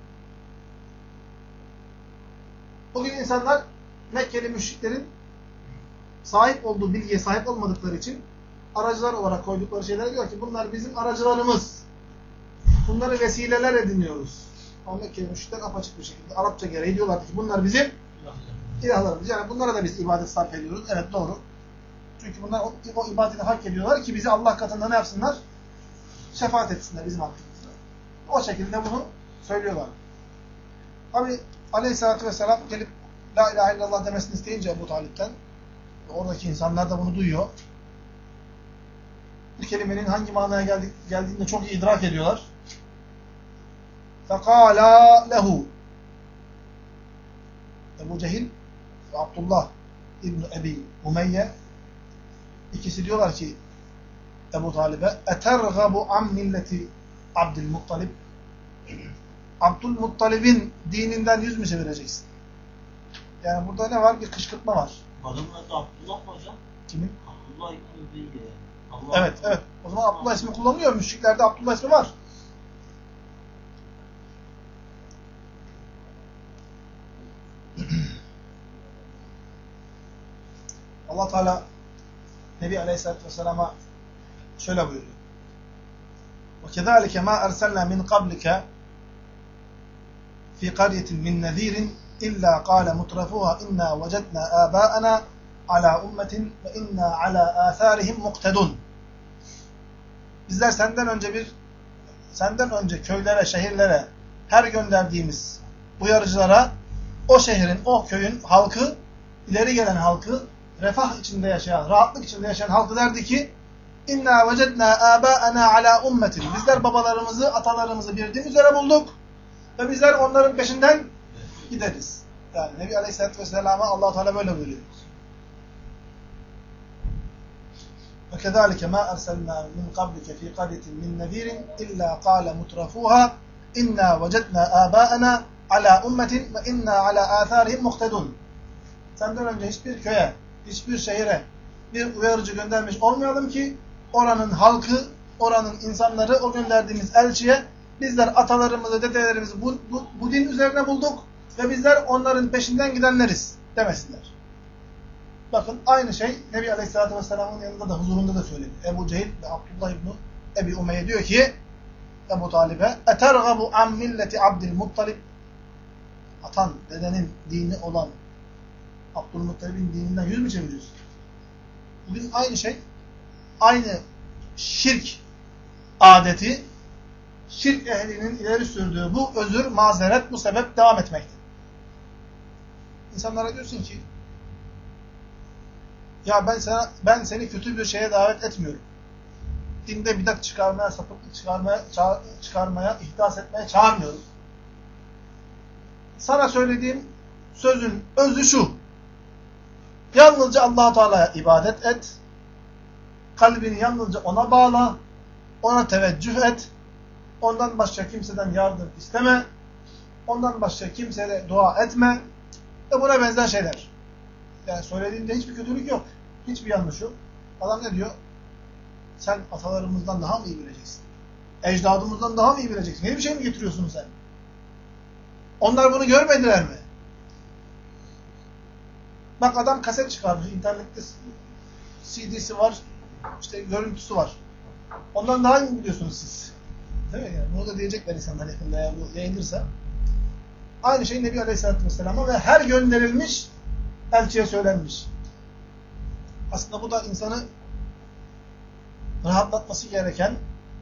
Bugün insanlar Mekkeli müşriklerin sahip olduğu bilgiye sahip olmadıkları için aracılar olarak koydukları şeyler diyor ki bunlar bizim aracılarımız. Bunları vesileler ediniyoruz. Ama Mekkeli müşrikler apaçık bir şekilde Arapça gereği diyorlar ki bunlar bizim ilahlarımız. Yani bunlara da biz ibadet sarf ediyoruz. Evet, doğru. Çünkü bunlar o ibadeti hak ediyorlar ki bizi Allah katında ne yapsınlar? Şefaat etsinler bizim hakkımızda. O şekilde bunu söylüyorlar. Tabi Aleyhisselatü Vesselam gelip La ilahe illallah demesini isteyince Ebu Talip'ten, oradaki insanlar da bunu duyuyor. Bu kelimenin hangi manaya geldiğini de çok iyi idrak ediyorlar. فَقَالَا lehu. Ebu Cehil ve Abdullah İbn Ebi Umeyye ikisi diyorlar ki Ebu Talib'e اَتَرْغَبُ عَنْ milleti Abdülmuttalib. Abdülmuttalib'in dininden yüz mü çevireceksin? Yani burada ne var? Bir kışkırtma var. Adamın adı Abdullah mı hocam? Kimin? Abdullah İbn Übeyye. Evet, evet. O zaman Abdullah ismi kullanılıyor. Müşriklerde Abdullah ismi var. Allah Teala Nebi Aleyhisselatü Vesselam'a şöyle buyuruyor. وَكَذَٰلِكَ مَا أَرْسَلْنَا مِنْ قَبْلِكَ فِي قَرْيَةٍ مِنْ نَذ۪يرٍ إِلَّا قَالَ مُتْرَفُوهَا إِنَّا وَجَدْنَا آبَاءَنَا عَلَى أُمَّةٍ وَإِنَّا عَلَى آثَارِهِمْ مُقْتَدُونَ. Bizler senden önce köylere, şehirlere, her gönderdiğimiz uyarıcılara o şehrin, o köyün halkı, ileri gelen halkı, refah içinde yaşayan, rahatlık içinde yaşayan halkı derdi ki İnna vecedna âbâ'enâ alâ ummetin. Bizler babalarımızı, atalarımızı bir din üzere bulduk ve bizler onların peşinden gideriz. Yani Nebi Aleyhisselatü Vesselam'a Allah-u Teala böyle buyuruyor. وَكَذَٰلِكَ مَا أَرْسَلْنَا مِنْ قَبْلِكَ فِي قَرْيَةٍ مِنْ نَذ۪يرٍ إِلَّا قَالَ مُتْرَفُوهَا إِنَّا وَجَدْنَا آبَاءَنَا عَلَى أُمَّةٍ وَإِنَّا عَلَى آثَارِهِمْ مُقْتَدُونَ. Senden önce hiçbir köye, hiçbir şehire bir uyarıcı göndermiş olmayalım ki oranın halkı, oranın insanları o gönderdiğimiz elçiye bizler atalarımızı, dedelerimizi bu din üzerine bulduk ve bizler onların peşinden gidenleriz demesinler. Bakın aynı şey Nebi Aleyhisselatü Vesselam'ın yanında da, huzurunda da söyledi. Ebu Cehil ve Abdullah İbni Ebi Umeyye diyor ki Ebu Talib'e اَتَرْغَبُ عَنْ milleti Abdülmuttalib. Atan, dedenin dini olan Abdülmuttalib'in dininden yüz mü çeviriyorsun? Bugün aynı şey, aynı şirk adeti, şirk ehlinin ileri sürdüğü bu özür, mazeret, bu sebep devam etmekte. İnsanlara diyorsun ki ya ben seni kötü bir şeye davet etmiyorum. Dinde bidat çıkarmaya, sapıklık çıkarmaya, ihdas etmeye çağırmıyorum. Sana söylediğim sözün özü şu. Yalnızca Allah-u Teala'ya ibadet et. Kalbini yalnızca ona bağla. Ona teveccüh et. Ondan başka kimseden yardım isteme. Ondan başka kimseye dua etme. Ve buna benzer şeyler. Yani söylediğinde hiçbir kötülük yok. Hiçbir yanlış yok. Adam ne diyor? Sen atalarımızdan daha mı iyi bileceksin? Ecdadımızdan daha mı iyi bileceksin? Yeni bir şey mi getiriyorsun sen? Onlar bunu görmediler mi? Bak adam kaset çıkarmış. İnternette CD'si var. İşte görüntüsü var. Ondan daha iyi biliyorsunuz siz. Değil mi? Yani bunu da diyecekler insanlar yakında eğer bu yayılırsa. Aynı şey Nebi Aleyhisselatü Vesselam'a ve her gönderilmiş elçiye söylenmiş. Aslında bu da insanı rahatlatması gereken,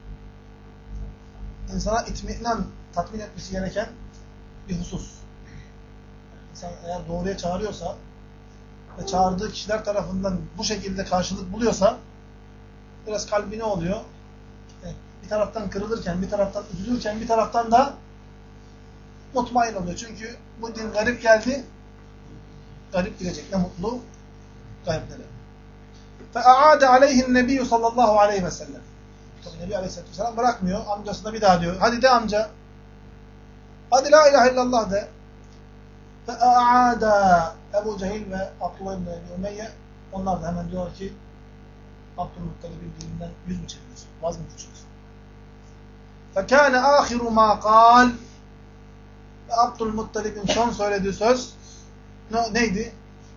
insana itminan, tatmin etmesi gereken bir husus. İnsan eğer doğruya çağırıyorsa ve çağırdığı kişiler tarafından bu şekilde karşılık buluyorsa biraz kalbi ne oluyor? Bir taraftan kırılırken, bir taraftan üzülürken, bir taraftan da mutmain oluyor. Çünkü bu din garip geldi, garip gidecek. Ne mutlu gariplere. فَاَعَادَ عَلَيْهِ النَّبِيُّ sallallahu aleyhi ve sellem. Tabi Nebi Aleyhisselatü Vesselam bırakmıyor. Amcasına bir daha diyor. Hadi de amca. Hadi la ilahe illallah de. فَاَعَادَ Ebu Cehil ve Abdullah ibn Ebi Umeyye onlar da hemen diyorlar ki Abdülmuttalib'in dininden yüz mü çeviriyorsun? Vaz mı geçiyorsun? فَكَانَ آخِرُ مَا قَالْ ve Abdülmuttalib'in son söylediği söz neydi?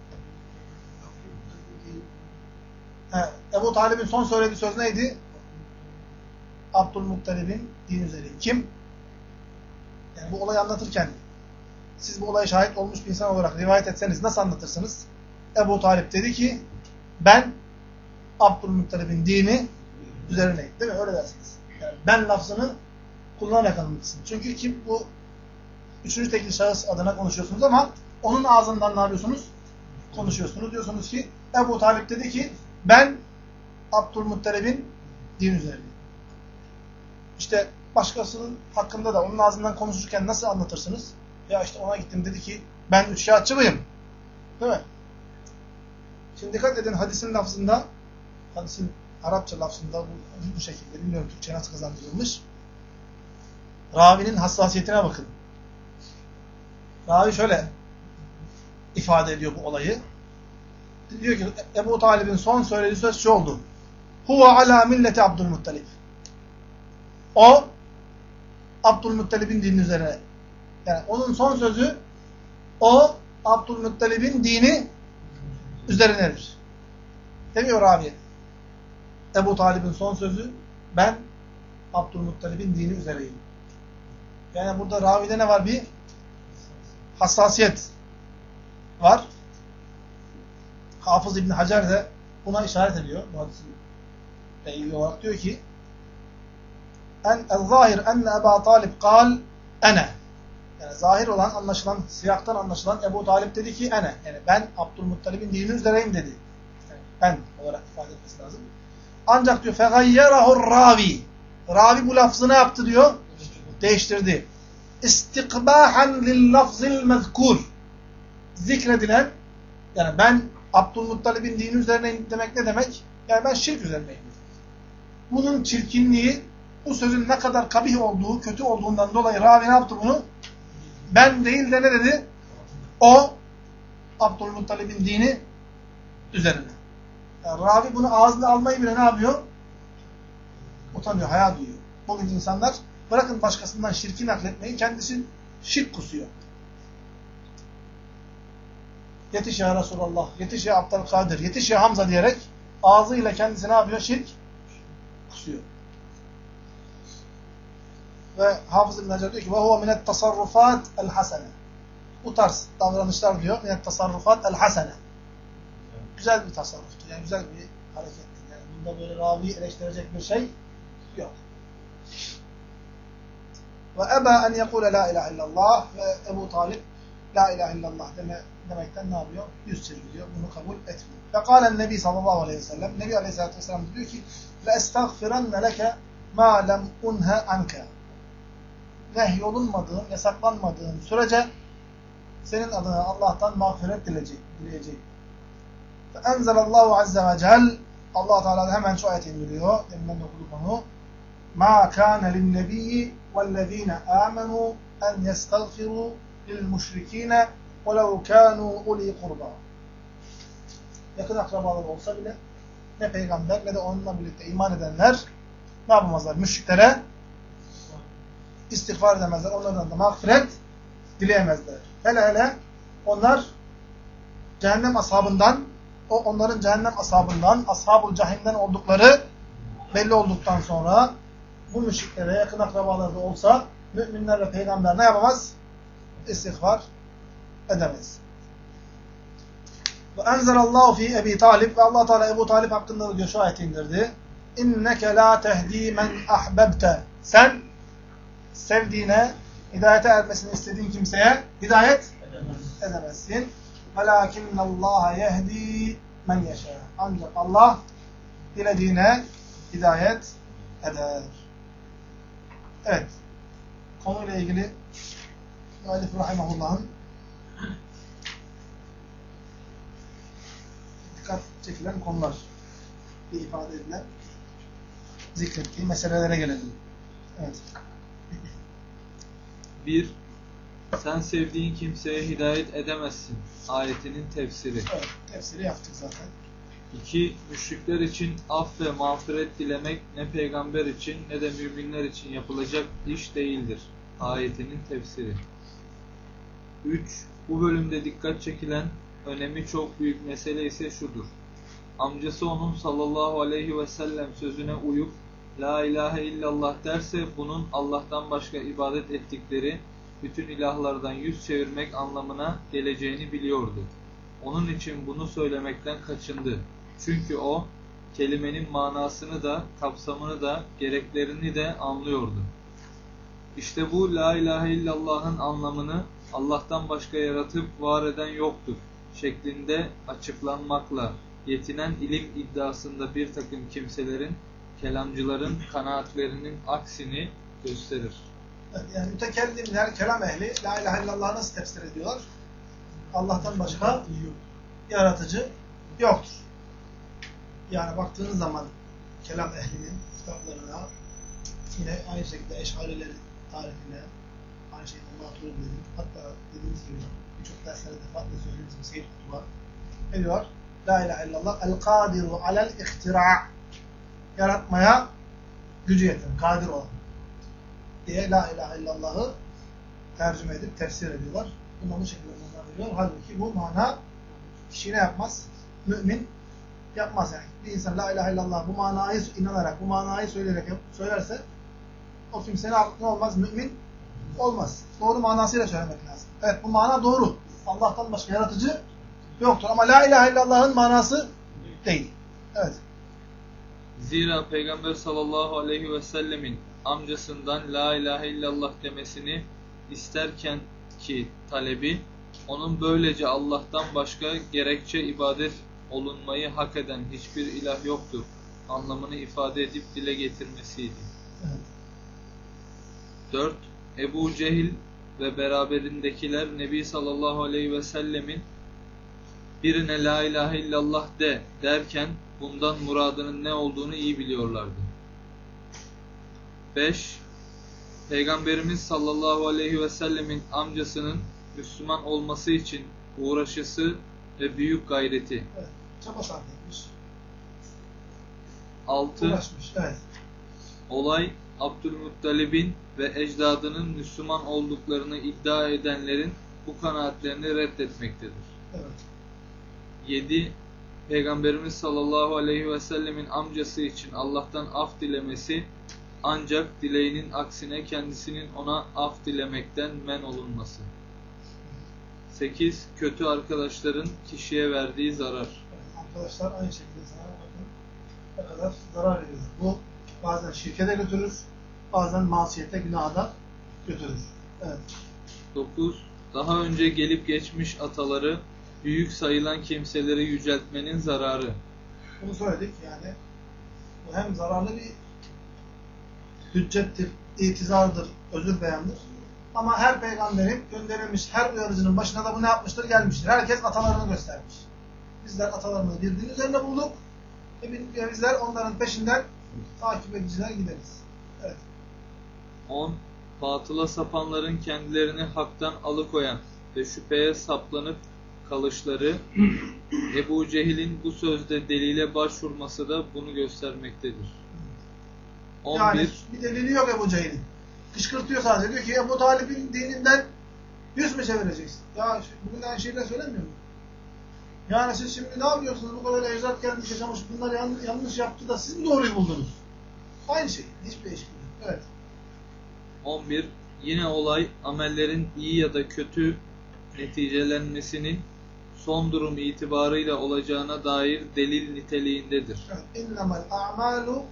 Ebu Talib'in son söylediği söz neydi? Abdülmuttalib'in din üzereyim. Kim? Yani bu olayı anlatırken siz bu olaya şahit olmuş bir insan olarak rivayet etseniz nasıl anlatırsınız? Ebu Talib dedi ki ben Abdülmuttalib'in dini üzerineyim. Değil mi? Öyle dersiniz. Yani ben lafzını kullanarak anlatırsınız. Çünkü kim bu üçüncü tekil şahıs adına konuşuyorsunuz ama onun ağzından ne yapıyorsunuz? Konuşuyorsunuz. Diyorsunuz ki Ebu Talib dedi ki ben Abdülmuttalib'in din üzerindeyim. İşte başkasının hakkında da onun ağzından konuşurken nasıl anlatırsınız? Ya işte ona gittim dedi ki ben üçkağıtçılıyım. Değil mi? Şimdi dikkat edin hadisin lafzında, hadisin Arapça lafzında bu şekilde, bilmiyorum Türkçe nasıl kazandırılmış. Ravinin hassasiyetine bakın. Ravi şöyle ifade ediyor bu olayı. Diyor ki Ebu Talib'in son söylediği söz şu oldu. Huve ala milleti Abdülmuttalib. O Abdülmuttalib'in dini üzerine. Yani onun son sözü o Abdülmuttalib'in dini üzerinedir. Demiyor Rabi. Ebu Talib'in son sözü ben Abdülmuttalib'in dini üzereyim. Yani burada Ravi'de ne var? Bir hassasiyet var. Hafız İbn Hacer de buna işaret ediyor. Bu hadisin ilgili olarak diyor ki el-zahir enne Ebu Talib kal ene. Yani zahir olan, anlaşılan, siyaktan anlaşılan Ebu Talib dedi ki ene. Yani ben Abdülmuttalib'in dini üzereyim dedi. Yani ben olarak ifade etmesi lazım. Ancak diyor fegayyerahu'r ravi. Ravi bu lafzı ne yaptı diyor? Değiştirdi. İstikbahan lil lafzil mezkur. Zikredilen yani ben Abdülmuttalib'in dini üzerineyim demek ne demek? Yani ben şirk üzerineyim. Bunun çirkinliği, bu sözün ne kadar kabih olduğu, kötü olduğundan dolayı Ravi ne yaptı bunu? Ben değil de ne dedi? O Abdülmuttalib'in dini üzerine. Yani Ravi bunu ağzına almayı bile ne yapıyor? Utanıyor, haya duyuyor. Bugün insanlar bırakın başkasından şirki nakletmeyi, kendisi şirk kusuyor. Yetiş ya Resulallah, yetiş ya Abdülkadir, yetiş ya Hamza diyerek ağzıyla kendisi ne yapıyor? Şirk kusuyor. Ve Hafız İbn Hacer diyor ki وَهُوَ مِنَ التَّصَرُّفَاتِ الْحَسَنَةِ. Bu tarz davranışlar diyor. مِنَ التَّصَرُّفَاتِ الْحَسَنَةِ. Güzel bir tasarruftur. Yani güzel bir harekettir. Yani bunda böyle raviyi eleştirecek bir şey yok. وَاَبَا اَنْ يَقُولَ لَا اِلَٰهِ اِلَّا اللّٰهِ. Ve Ebu Talib La ilahe illallah demekten ne yapıyor? Yüz çeviriyor. Bunu kabul etmiyor. Ve kâlen Nebi sallallahu aleyhi ve sellem. Nebi aleyhissalatü vesselam diyor ki لَاَسْتَغْفِرَنَّ لَكَ مَا لَمْ اُنْهَ عَنْكَ. Nehyolunmadığın, yasaklanmadığın sürece senin adına Allah'tan mağfiret dileyecek. فَاَنْزَلَ اللّٰهُ عَزَّ وَجَلْ. Allah Teala da hemen şu ayet indiriyor. Deminden de okuduk onu. مَا كَانَ لِلنَّبِيِّ وَالَّذ۪ينَ آمَنُوا اَنْ يَسْتَغْفِرُوا لِلْمُشْرِك۪ينَ وَلَوْ كَانُوا اُلِي قُرْبًا. Yakın akrabalar olsa bile ne peygamber ne de onunla birlikte iman edenler ne yapamazlar? Müşriklere istiğfar edemezler. Onlardan da mağfiret dileyemezler. Hele hele onlar cehennem ashabından, onların cehennem ashabından, ashab-ül cahimden oldukları belli olduktan sonra bu müşriklere yakın akrabaları da olsa müminler ve peygamber ne yapamaz? İstiğfar edemez. Ve enzelallahu fi Ebi Talib ve Allah Teala Ebu Talib hakkında da diyor şu ayeti indirdi. İnneke la tehdi men ahbebte. Sen sevdiğine, hidayete ermesini istediğin kimseye hidayet edemezsin. Velakinnallaha yehdi men yeşâ. Ancak Allah dilediğine hidayet eder. Evet. Konuyla ilgili Müellif Rahimahullah'ın dikkat çekilen konular, bir ifade edilen, zikrettiği meselelere gelelim. Evet. 1. Sen sevdiğin kimseye hidayet edemezsin. Ayetinin tefsiri. Evet, tefsiri yaptık zaten. 2. Müşrikler için af ve mağfiret dilemek ne peygamber için ne de müminler için yapılacak iş değildir. Ayetinin tefsiri. 3. Bu bölümde dikkat çekilen önemi çok büyük mesele ise şudur. Amcası onun sallallahu aleyhi ve sellem sözüne uyup La ilahe illallah derse bunun Allah'tan başka ibadet ettikleri bütün ilahlardan yüz çevirmek anlamına geleceğini biliyordu. Onun için bunu söylemekten kaçındı. Çünkü o kelimenin manasını da, kapsamını da, gereklerini de anlıyordu. İşte bu La ilahe illallah'ın anlamını Allah'tan başka yaratıp var eden yoktur şeklinde açıklanmakla yetinen ilim iddiasında bir takım kimselerin, kelamcıların kanaatlerinin aksini gösterir. Evet, yani mütekellimler, kelam ehli La ilahe illallah nasıl tefsir ediyorlar? Allah'tan başka yaratıcı yoktur. Yani baktığınız zaman kelam ehlinin kitaplarına yine aynı şekilde Eş'arilerin tarifine aynı şekilde Maturidi'nin, hatta dediğimiz gibi birçok derslerde defaatle söylediğimiz bir Seyyid Kutu var. Ne diyor? La ilahe illallah el-kadiru alel-ihtira' yaratmaya gücü yeten, kadir olan diye La ilahe illallah'ı tercüme edip tefsir ediyorlar. Bundan bu şekilde mana veriyor. Halbuki bu mana kişi ne yapmaz? Mümin yapmaz yani. Bir insan La ilahe illallah bu manayı inanarak, bu manayı söyleyerek söylerse o kimse ne olmaz? Mümin olmaz. Doğru manasıyla söylemek lazım. Evet, bu mana doğru. Allah'tan başka yaratıcı yoktur. Ama La ilahe illallah'ın manası değil. Evet. Zira Peygamber sallallahu aleyhi ve sellemin amcasından La ilahe illallah demesini isterken ki talebi, onun böylece Allah'tan başka gerekçe ibadet olunmayı hak eden hiçbir ilah yoktur anlamını ifade edip dile getirmesiydi. Evet. 4. Ebu Cehil ve beraberindekiler Nebi sallallahu aleyhi ve sellemin birine La ilahe illallah de derken bundan muradının ne olduğunu iyi biliyorlardı. 5. Peygamberimiz sallallahu aleyhi ve sellemin amcasının Müslüman olması için uğraşısı ve büyük gayreti. Evet. Çaba sarf etmiş. 6. Uğraşmış. Evet. Olay Abdülmuttalib'in ve ecdadının Müslüman olduklarını iddia edenlerin bu kanaatlerini reddetmektedir. Evet. 7. Peygamberimiz sallallahu aleyhi ve sellemin amcası için Allah'tan af dilemesi ancak dileğinin aksine kendisinin ona af dilemekten men olunması. 8. Kötü arkadaşların kişiye verdiği zarar. Evet. Arkadaşlar aynı şekilde sana bakın ne kadar zarar veriyor. Bu bazen şirke de götürür, bazen masiyete, günaha da götürür. Evet. 9. Daha önce gelip geçmiş ataları büyük sayılan kimseleri yüceltmenin zararı. Bunu söyledik yani. Bu hem zararlı bir hüccettir, itizardır, özür beyandır. Ama her peygamberin gönderilmiş, her uyarıcının başına da bu ne yapmıştır? Gelmiştir. Herkes atalarını göstermiş. Bizler atalarımızı bir din üzerine bulduk. Ve bizler onların peşinden takip ediciler gideriz. Evet. 10. Batıla sapanların kendilerini haktan alıkoyan ve şüpheye saplanıp kalışları, Ebu Cehil'in bu sözde delile başvurması da bunu göstermektedir. 11. Yani bir delili yok Ebu Cehil'in. Kışkırtıyor sadece. Diyor ki Ebu Talib'in dininden Yüz mü çevireceksin? Ya bugün aynı şeyler söylemiyor mu? Yani siz şimdi ne yapıyorsunuz? Bu kadar ecdat gelmiş yaşamış, bunlar yanlış yaptı da siz mi doğruyu buldunuz? Aynı şey. Hiçbir değişiklik yok. Evet. 11. Yine olay amellerin iyi ya da kötü neticelenmesinin son durum itibarıyla olacağına dair delil niteliğindedir. Evet. İnnemel a'malu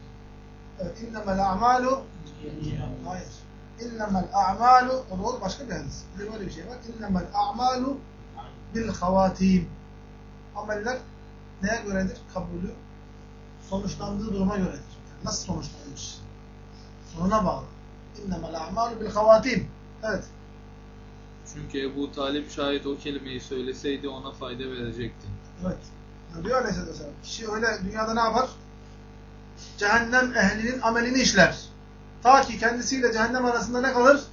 hayır. İnnemel a'malu o doğru başka bir hadis. Bir de böyle bir şey var. İnnemel a'malu bil havatim. Ameller neye göredir? Kabulü sonuçlandığı duruma göredir. Yani nasıl sonuçlanmış? Sonuna bağlı. İnnemel a'malu bil havatim. Evet. Çünkü Ebu Talip şayet o kelimeyi söyleseydi ona fayda verecekti. Evet. Diyor Aleyhisselatü Vesselam. Kişi öyle dünyada ne yapar? Cehennem ehlinin amelini işler. Ta ki kendisiyle cehennem arasında ne kalır?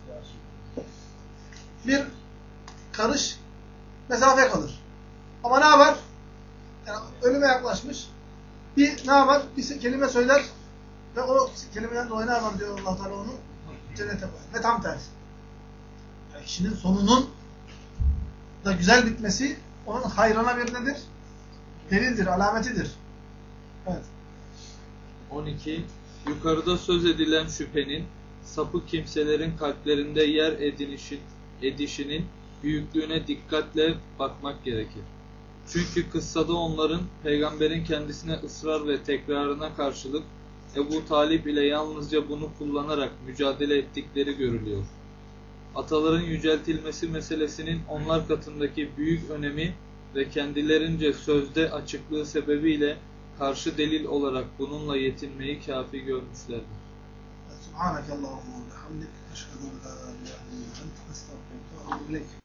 Bir karış mesafe kalır. Ama ne yapar? Yani ölüme yaklaşmış. Bir ne yapar? Bir kelime söyler ve o kelimeden dolayı ne yapar diyor Allah Teala onu? Cennete koyar. Ve tam tersi. Yani kişinin sonunun da güzel bitmesi onun hayrına bir nedir? Delildir, alametidir. Evet. 12. Yukarıda söz edilen şüphenin sapık kimselerin kalplerinde yer edişinin büyüklüğüne dikkatle bakmak gerekir. Çünkü kıssada onların peygamberin kendisine ısrar ve tekrarına karşılık Ebu Talip ile yalnızca bunu kullanarak mücadele ettikleri görülüyor. Ataların yüceltilmesi meselesinin onlar katındaki büyük önemi ve kendilerince sözde açıklığı sebebiyle karşı delil olarak bununla yetinmeyi kâfi görmüşlerdir. Subhanakallahumma ve bihamdik. Eşhedü en la ilahe illa ente estağfiruke ve etûbü ileyk.